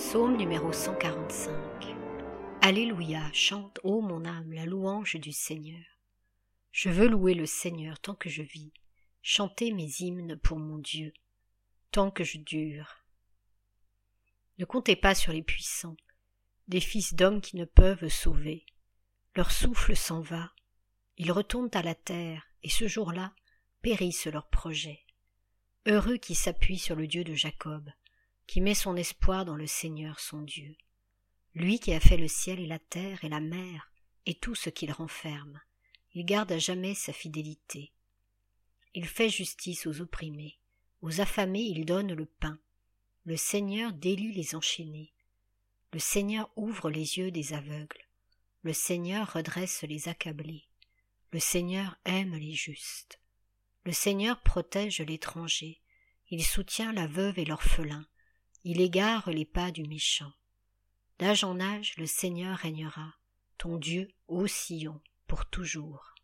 Psaume numéro 145. Alléluia, chante, ô mon âme, la louange du Seigneur. Je veux louer le Seigneur tant que je vis, chanter mes hymnes pour mon Dieu, tant que je dure. Ne comptez pas sur les puissants, des fils d'hommes qui ne peuvent sauver. Leur souffle s'en va, ils retournent à la terre, et ce jour-là périssent leurs projets. Heureux qui s'appuie sur le Dieu de Jacob, qui met son espoir dans le Seigneur son Dieu. Lui qui a fait le ciel et la terre et la mer et tout ce qu'il renferme, il garde à jamais sa fidélité. Il fait justice aux opprimés, aux affamés il donne le pain. Le Seigneur délie les enchaînés. Le Seigneur ouvre les yeux des aveugles. Le Seigneur redresse les accablés. Le Seigneur aime les justes. Le Seigneur protège l'étranger. Il soutient la veuve et l'orphelin. Il égare les pas du méchant. D'âge en âge, le Seigneur régnera, ton Dieu, ô Sion, pour toujours.